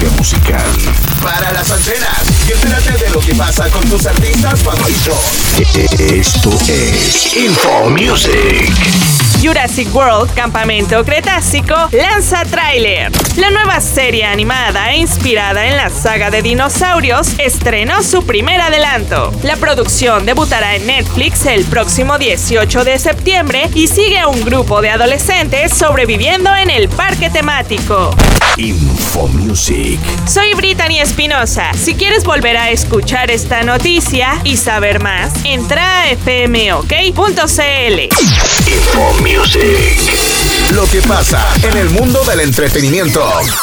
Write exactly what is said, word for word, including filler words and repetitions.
industria musical. Para las antenas y entérate de lo que pasa con tus artistas favoritos. Esto es Info Music. Jurassic World Campamento Cretácico lanza tráiler. La nueva serie animada e inspirada en la saga de dinosaurios estrenó su primer adelanto. La producción debutará en Netflix el próximo dieciocho de septiembre y sigue a un grupo de adolescentes sobreviviendo en el parque temático. Info Music. Soy Brittany Espinosa. Si quieres volver a escuchar esta noticia y saber más, entra a f m o k punto c l. Info Music. Lo que pasa en el mundo del entretenimiento.